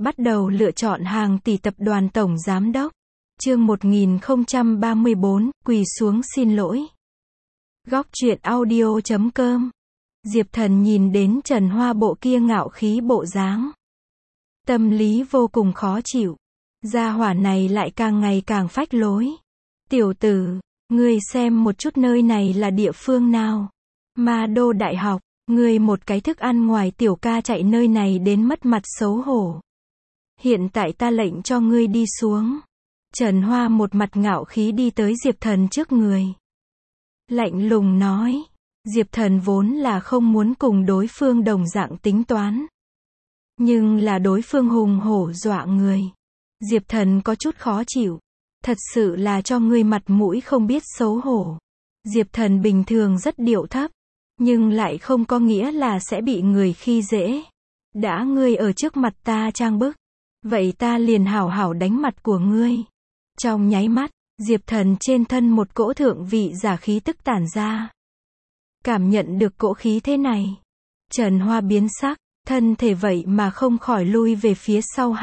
Bắt đầu lựa chọn hàng tỷ tập đoàn tổng giám đốc. Chương 1034, quỳ xuống xin lỗi. Góc truyện audio.com. Diệp Thần nhìn đến Trần Hoa bộ kia ngạo khí bộ dáng. Tâm lý vô cùng khó chịu. Gia hỏa này lại càng ngày càng phách lối. Tiểu tử, ngươi xem một chút nơi này là địa phương nào? Ma Đô Đại học, ngươi một cái thức ăn ngoài tiểu ca chạy nơi này đến mất mặt xấu hổ. Hiện tại ta lệnh cho ngươi đi xuống. Trần Hoa một mặt ngạo khí đi tới Diệp Thần trước người. Lạnh lùng nói. Diệp Thần vốn là không muốn cùng đối phương đồng dạng tính toán. Nhưng là đối phương hùng hổ dọa người. Diệp Thần có chút khó chịu. Thật sự là cho ngươi mặt mũi không biết xấu hổ. Diệp Thần bình thường rất điệu thấp. Nhưng lại không có nghĩa là sẽ bị người khi dễ. Đã ngươi ở trước mặt ta trang bức. Vậy ta liền hảo hảo đánh mặt của ngươi. Trong nháy mắt, Diệp Thần trên thân một cỗ thượng vị giả khí tức tản ra. Cảm nhận được cỗ khí thế này. Trần Hoa biến sắc, thân thể vậy mà không khỏi lui về phía sau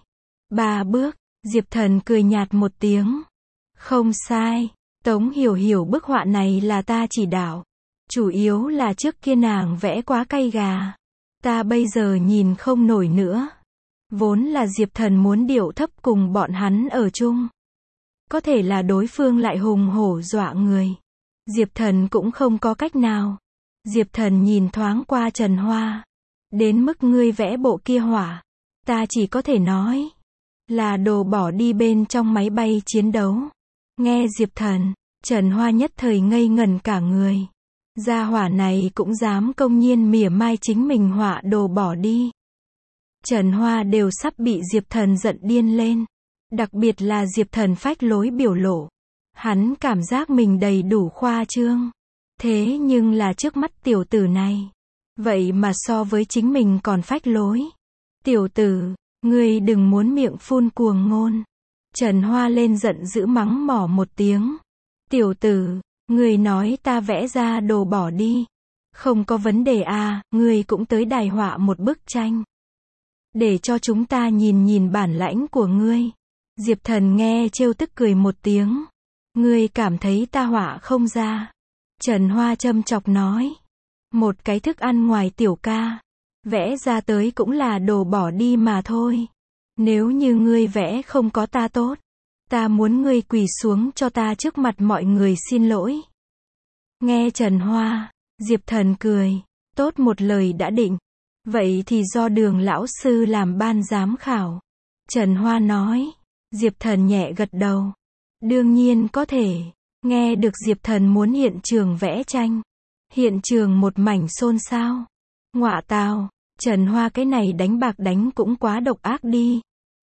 2-3 bước. Diệp Thần cười nhạt một tiếng. Không sai, Tống Hiểu Hiểu bức họa này là ta chỉ đạo. Chủ yếu là trước kia nàng vẽ quá cay gà. Ta bây giờ nhìn không nổi nữa. Vốn là Diệp Thần muốn điệu thấp cùng bọn hắn ở chung. Có thể là đối phương lại hùng hổ dọa người. Diệp Thần cũng không có cách nào. Diệp Thần nhìn thoáng qua Trần Hoa. Đến mức ngươi vẽ bộ kia họa. Ta chỉ có thể nói. Là đồ bỏ đi bên trong máy bay chiến đấu. Nghe Diệp Thần, Trần Hoa nhất thời ngây ngẩn cả người. Gia hỏa này cũng dám công nhiên mỉa mai chính mình họa đồ bỏ đi. Trần Hoa đều sắp bị Diệp Thần giận điên lên. Đặc biệt là Diệp Thần phách lối biểu lộ. Hắn cảm giác mình đầy đủ khoa trương. Thế nhưng là trước mắt tiểu tử này. Vậy mà so với chính mình còn phách lối. Tiểu tử, ngươi đừng muốn miệng phun cuồng ngôn. Trần Hoa lên giận dữ mắng mỏ một tiếng. Tiểu tử, ngươi nói ta vẽ ra đồ bỏ đi. Không có vấn đề à, ngươi cũng tới đài họa một bức tranh. Để cho chúng ta nhìn nhìn bản lãnh của ngươi. Diệp Thần nghe trêu tức cười một tiếng. Ngươi cảm thấy ta họa không ra. Trần Hoa châm chọc nói. Một cái thức ăn ngoài tiểu ca. Vẽ ra tới cũng là đồ bỏ đi mà thôi. Nếu như ngươi vẽ không có ta tốt. Ta muốn ngươi quỳ xuống cho ta trước mặt mọi người xin lỗi. Nghe Trần Hoa, Diệp Thần cười. Tốt một lời đã định. Vậy thì do Đường lão sư làm ban giám khảo. Trần Hoa nói. Diệp Thần nhẹ gật đầu. Đương nhiên có thể. Nghe được Diệp Thần muốn hiện trường vẽ tranh. Hiện trường một mảnh xôn xao. Ngọa tào, Trần Hoa cái này đánh bạc đánh cũng quá độc ác đi.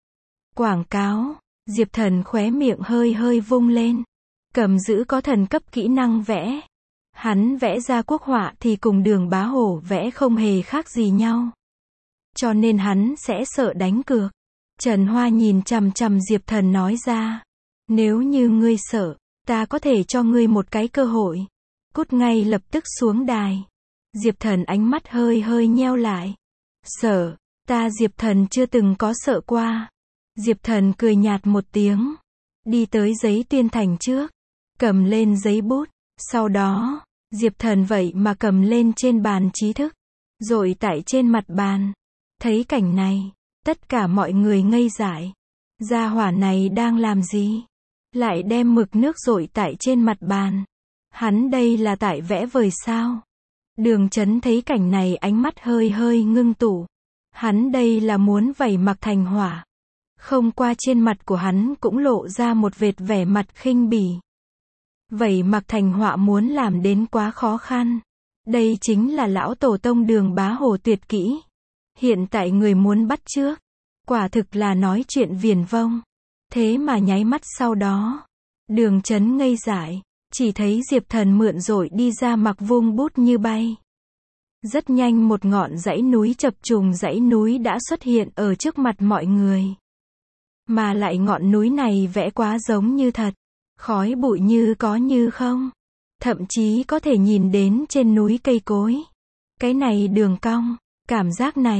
Quảng cáo. Diệp Thần khóe miệng hơi hơi vung lên. Cầm giữ có thần cấp kỹ năng vẽ. Hắn vẽ ra quốc họa thì cùng Đường Bá Hổ vẽ không hề khác gì nhau. Cho nên hắn sẽ sợ đánh cược. Trần Hoa nhìn chằm chằm Diệp Thần nói ra. Nếu như ngươi sợ, ta có thể cho ngươi một cái cơ hội. Cút ngay lập tức xuống đài. Diệp Thần ánh mắt hơi hơi nheo lại. Sợ, ta Diệp Thần chưa từng có sợ qua. Diệp Thần cười nhạt một tiếng. Đi tới giấy tuyên thành trước. Cầm lên giấy bút. Sau đó, Diệp Thần vậy mà cầm lên trên bàn trí thức. Rồi tại trên mặt bàn. Thấy cảnh này. Tất cả mọi người ngây dại. Gia hỏa này đang làm gì? Lại đem mực nước dội tại trên mặt bàn. Hắn đây là tại vẽ vời sao? Đường Chấn thấy cảnh này ánh mắt hơi hơi ngưng tụ. Hắn đây là muốn vẩy mặc thành hỏa. Không qua trên mặt của hắn cũng lộ ra một vệt vẻ mặt khinh bỉ. Vẩy mặc thành họa muốn làm đến quá khó khăn. Đây chính là lão tổ tông Đường Bá Hổ tuyệt kỹ. Hiện tại người muốn bắt chước. Quả thực là nói chuyện viển vông. Thế mà nháy mắt sau đó. Đường Chấn ngây dại. Chỉ thấy Diệp Thần mượn dội đi ra mặc vung bút như bay. Rất nhanh một ngọn dãy núi chập trùng dãy núi đã xuất hiện ở trước mặt mọi người. Mà lại ngọn núi này vẽ quá giống như thật. Khói bụi như có như không. Thậm chí có thể nhìn đến trên núi cây cối. Cái này đường cong. Cảm giác này,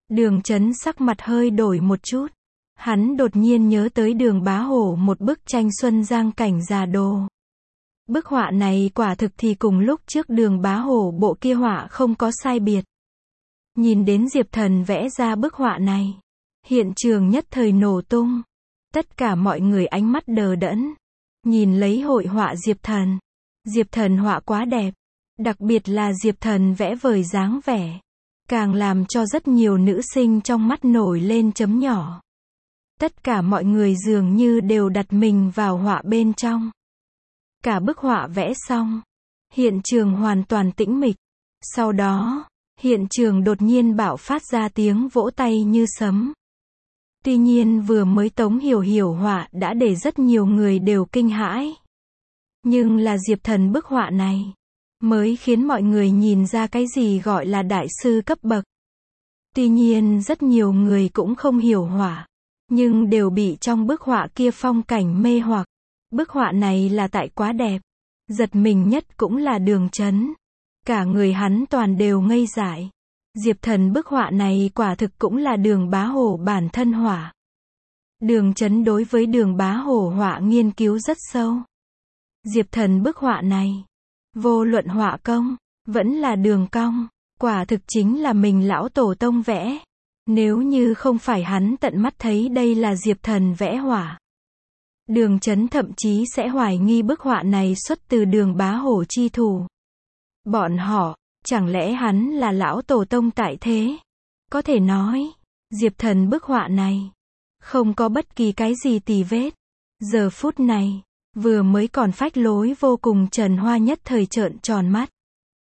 Đường Chấn sắc mặt hơi đổi một chút. Hắn đột nhiên nhớ tới Đường Bá Hổ một bức tranh Xuân Giang cảnh già đồ. Bức họa này quả thực thì cùng lúc trước Đường Bá Hổ bộ kia họa không có sai biệt. Nhìn đến Diệp Thần vẽ ra bức họa này, hiện trường nhất thời nổ tung. Tất cả mọi người ánh mắt đờ đẫn, nhìn lấy hội họa Diệp Thần. Diệp Thần họa quá đẹp, đặc biệt là Diệp Thần vẽ vời dáng vẻ, càng làm cho rất nhiều nữ sinh trong mắt nổi lên chấm nhỏ. Tất cả mọi người dường như đều đặt mình vào họa bên trong. Cả bức họa vẽ xong, hiện trường hoàn toàn tĩnh mịch. Sau đó, hiện trường đột nhiên bạo phát ra tiếng vỗ tay như sấm. Tuy nhiên vừa mới Tống Hiểu Hiểu họa đã để rất nhiều người đều kinh hãi. Nhưng là Diệp Thần bức họa này, mới khiến mọi người nhìn ra cái gì gọi là đại sư cấp bậc. Tuy nhiên rất nhiều người cũng không hiểu họa, nhưng đều bị trong bức họa kia phong cảnh mê hoặc. Bức họa này là tại quá đẹp. Giật mình nhất cũng là Đường Chấn. Cả người hắn toàn đều ngây dại. Diệp Thần bức họa này quả thực cũng là Đường Bá Hổ bản thân họa. Đường Chấn đối với Đường Bá Hổ họa nghiên cứu rất sâu. Diệp Thần bức họa này, vô luận họa công, vẫn là đường cong, quả thực chính là mình lão tổ tông vẽ. Nếu như không phải hắn tận mắt thấy đây là Diệp Thần vẽ họa, Đường Chấn thậm chí sẽ hoài nghi bức họa này xuất từ Đường Bá Hổ chi thủ. Bọn họ, chẳng lẽ hắn là lão tổ tông tại thế? Có thể nói, Diệp Thần bức họa này, không có bất kỳ cái gì tì vết. Giờ phút này, vừa mới còn phách lối vô cùng Trần Hoa nhất thời trợn tròn mắt.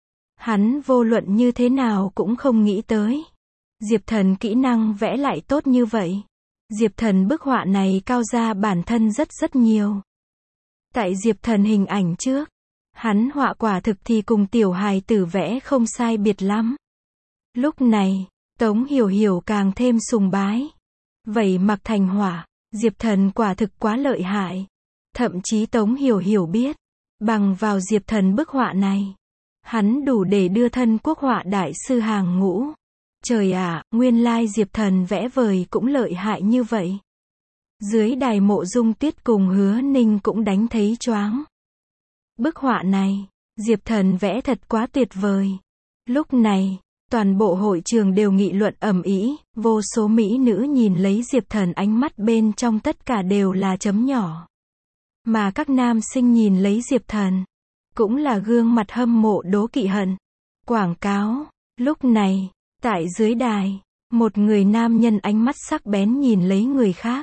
Hắn vô luận như thế nào cũng không nghĩ tới. Diệp Thần kỹ năng vẽ lại tốt như vậy. Diệp Thần bức họa này cao ra bản thân rất nhiều. Tại Diệp Thần hình ảnh trước, hắn họa quả thực thì cùng tiểu hài tử vẽ không sai biệt lắm. Lúc này, Tống Hiểu Hiểu càng thêm sùng bái. Vậy mặc thành họa, Diệp Thần quả thực quá lợi hại. Thậm chí Tống Hiểu Hiểu biết, bằng vào Diệp Thần bức họa này, hắn đủ để đưa thân quốc họa đại sư hàng ngũ. Trời ạ, nguyên lai Diệp Thần vẽ vời cũng lợi hại như vậy. Dưới đài Mộ Dung Tuyết cùng Hứa Ninh cũng đánh thấy choáng. Bức họa này, Diệp Thần vẽ thật quá tuyệt vời. Lúc này, toàn bộ hội trường đều nghị luận ầm ĩ, vô số mỹ nữ nhìn lấy Diệp Thần ánh mắt bên trong tất cả đều là chấm nhỏ. Mà các nam sinh nhìn lấy Diệp Thần, cũng là gương mặt hâm mộ đố kỵ hận. Quảng cáo, lúc này, tại dưới đài, một người nam nhân ánh mắt sắc bén nhìn lấy người khác.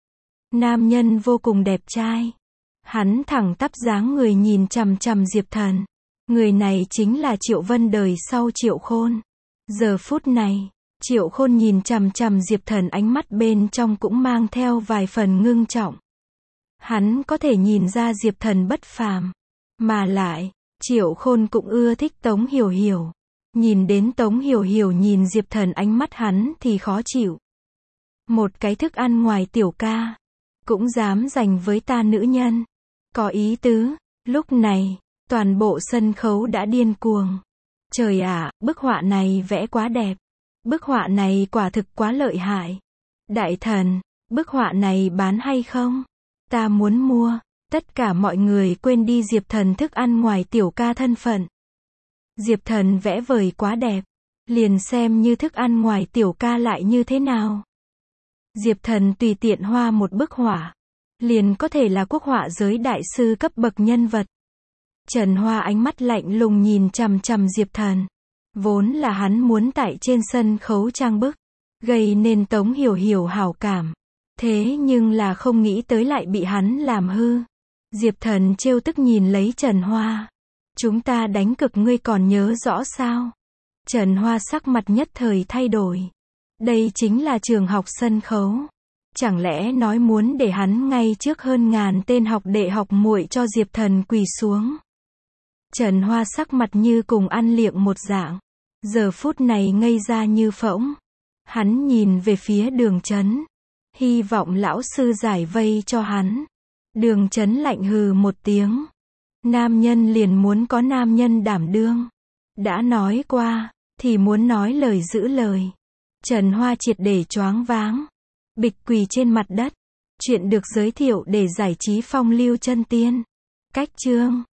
Nam nhân vô cùng đẹp trai. Hắn thẳng tắp dáng người nhìn chằm chằm Diệp Thần. Người này chính là Triệu Vân đời sau Triệu Khôn. Giờ phút này, Triệu Khôn nhìn chằm chằm Diệp Thần ánh mắt bên trong cũng mang theo vài phần ngưng trọng. Hắn có thể nhìn ra Diệp Thần bất phàm. Mà lại, Triệu Khôn cũng ưa thích Tống Hiểu Hiểu. Nhìn đến Tống Hiểu Hiểu nhìn Diệp Thần ánh mắt hắn thì khó chịu. Một cái thức ăn ngoài tiểu ca, cũng dám giành với ta nữ nhân. Có ý tứ. Lúc này, toàn bộ sân khấu đã điên cuồng. Trời ạ, bức họa này vẽ quá đẹp. Bức họa này quả thực quá lợi hại. Đại thần, bức họa này bán hay không? Ta muốn mua. Tất cả mọi người quên đi Diệp Thần thức ăn ngoài tiểu ca thân phận. Diệp Thần vẽ vời quá đẹp. Liền xem như thức ăn ngoài tiểu ca lại như thế nào. Diệp Thần tùy tiện hoa một bức họa, liền có thể là quốc họa giới đại sư cấp bậc nhân vật. Trần Hoa ánh mắt lạnh lùng nhìn chằm chằm Diệp Thần. Vốn là hắn muốn tại trên sân khấu trang bức, gây nên Tống Hiểu Hiểu hảo cảm. Thế nhưng là không nghĩ tới lại bị hắn làm hư. Diệp Thần trêu tức nhìn lấy Trần Hoa. Chúng ta đánh cực ngươi còn nhớ rõ sao? Trần Hoa sắc mặt nhất thời thay đổi. Đây chính là trường học sân khấu. Chẳng lẽ nói muốn để hắn ngay trước hơn ngàn tên học đệ học muội cho Diệp Thần quỳ xuống? Trần Hoa sắc mặt như cùng ăn liệng một dạng. Giờ phút này ngây ra như phỗng. Hắn nhìn về phía Đường Chấn. Hy vọng lão sư giải vây cho hắn. Đường Chấn lạnh hừ một tiếng. Nam nhân liền muốn có nam nhân đảm đương. Đã nói qua, thì muốn nói lời giữ lời. Trần Hoa triệt để choáng váng. Bịch quỳ trên mặt đất. Chuyện được giới thiệu để giải trí phong lưu chân tiên. Cách chương